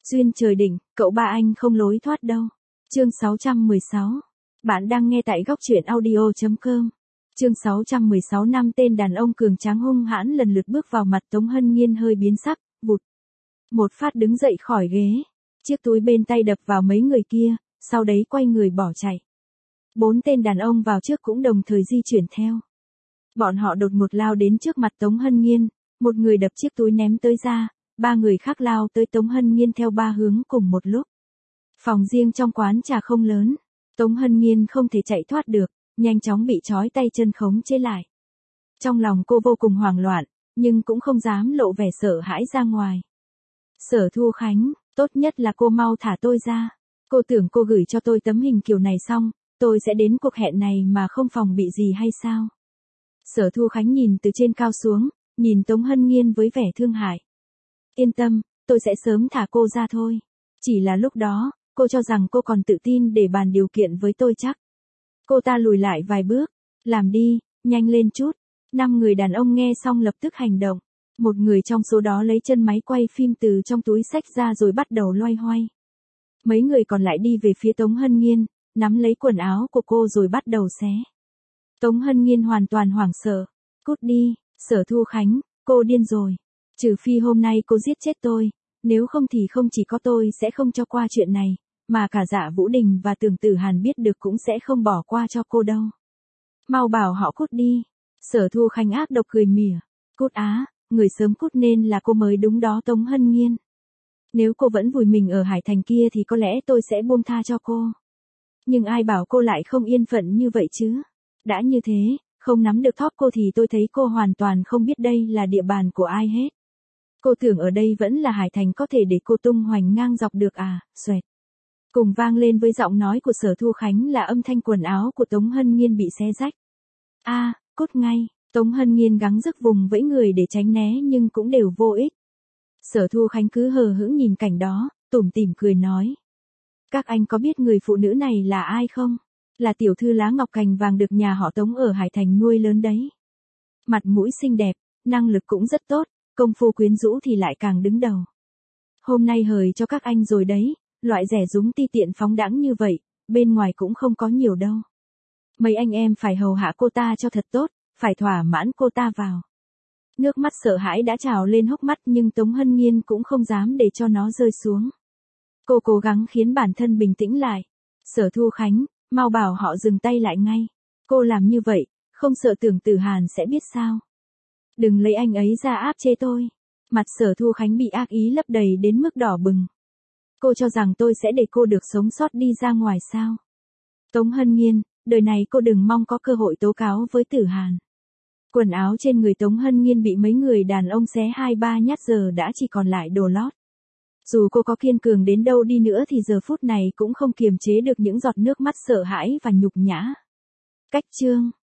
Duyên trời định, cậu ba anh không lối thoát đâu. Chương 616. Bạn đang nghe tại góc truyện audio.com. Chương 616. Năm tên đàn ông cường tráng hung hãn lần lượt bước vào mặt Tống Hân Nhiên hơi biến sắc, vụt. Một phát đứng dậy khỏi ghế. Chiếc túi bên tay đập vào mấy người kia, sau đấy quay người bỏ chạy. 4 tên đàn ông vào trước cũng đồng thời di chuyển theo. Bọn họ đột ngột lao đến trước mặt Tống Hân Nhiên, một người đập chiếc túi ném tới ra, 3 người khác lao tới Tống Hân Nhiên theo 3 hướng cùng một lúc. Phòng riêng trong quán trà không lớn, Tống Hân Nhiên không thể chạy thoát được, nhanh chóng bị trói tay chân khống chế lại. Trong lòng cô vô cùng hoảng loạn, nhưng cũng không dám lộ vẻ sợ hãi ra ngoài. Sở Thu Khánh, tốt nhất là cô mau thả tôi ra. Cô tưởng cô gửi cho tôi tấm hình kiểu này xong, tôi sẽ đến cuộc hẹn này mà không phòng bị gì hay sao? Sở Thu Khánh nhìn từ trên cao xuống, nhìn Tống Hân Nhiên với vẻ thương hại. Yên tâm, tôi sẽ sớm thả cô ra thôi. Chỉ là lúc đó, cô cho rằng cô còn tự tin để bàn điều kiện với tôi chắc. Cô ta lùi lại vài bước. Làm đi, nhanh lên chút. 5 người đàn ông nghe xong lập tức hành động. Một người trong số đó lấy chân máy quay phim từ trong túi xách ra rồi bắt đầu loay hoay. Mấy người còn lại đi về phía Tống Hân Nhiên, nắm lấy quần áo của cô rồi bắt đầu xé. Tống Hân Nhiên hoàn toàn hoảng sợ. Cút đi, Sở Thu Khánh, cô điên rồi. Trừ phi hôm nay cô giết chết tôi, nếu không thì không chỉ có tôi sẽ không cho qua chuyện này, mà cả Dạ Vũ Đình và Tưởng Tử Hàn biết được cũng sẽ không bỏ qua cho cô đâu. Mau bảo họ cút đi. Sở Thu Khánh ác độc cười mỉa. Cút á, người sớm cút nên là cô mới đúng đó Tống Hân Nhiên. Nếu cô vẫn vùi mình ở Hải Thành kia thì có lẽ tôi sẽ buông tha cho cô. Nhưng ai bảo cô lại không yên phận như vậy chứ? Đã như thế, không nắm được thóp cô thì tôi thấy cô hoàn toàn không biết đây là địa bàn của ai hết. Cô tưởng ở đây vẫn là Hải Thành có thể để cô tung hoành ngang dọc được à, xoẹt. Cùng vang lên với giọng nói của Sở Thu Khánh là âm thanh quần áo của Tống Hân Nhiên bị xé rách. A, cút ngay, Tống Hân Nhiên gắng sức vùng vẫy người để tránh né nhưng cũng đều vô ích. Sở Thu Khánh cứ hờ hững nhìn cảnh đó, tủm tỉm cười nói. Các anh có biết người phụ nữ này là ai không? Là tiểu thư lá ngọc cành vàng được nhà họ Tống ở Hải Thành nuôi lớn đấy. Mặt mũi xinh đẹp, năng lực cũng rất tốt, công phu quyến rũ thì lại càng đứng đầu. Hôm nay hời cho các anh rồi đấy, loại rẻ rúng ti tiện phóng đãng như vậy, bên ngoài cũng không có nhiều đâu. Mấy anh em phải hầu hạ cô ta cho thật tốt, phải thỏa mãn cô ta vào. Nước mắt sợ hãi đã trào lên hốc mắt nhưng Tống Hân Nhiên cũng không dám để cho nó rơi xuống. Cô cố gắng khiến bản thân bình tĩnh lại. Sở Thu Khánh, mau bảo họ dừng tay lại ngay. Cô làm như vậy, không sợ Tưởng Tử Hàn sẽ biết sao? Đừng lấy anh ấy ra áp chế tôi. Mặt Sở Thu Khánh bị ác ý lấp đầy đến mức đỏ bừng. Cô cho rằng tôi sẽ để cô được sống sót đi ra ngoài sao? Tống Hân Nhiên, đời này cô đừng mong có cơ hội tố cáo với Tử Hàn. Quần áo trên người Tống Hân Nhiên bị mấy người đàn ông xé 2-3 nhát giờ đã chỉ còn lại đồ lót. Dù cô có kiên cường đến đâu đi nữa thì giờ phút này cũng không kiềm chế được những giọt nước mắt sợ hãi và nhục nhã. Cách chương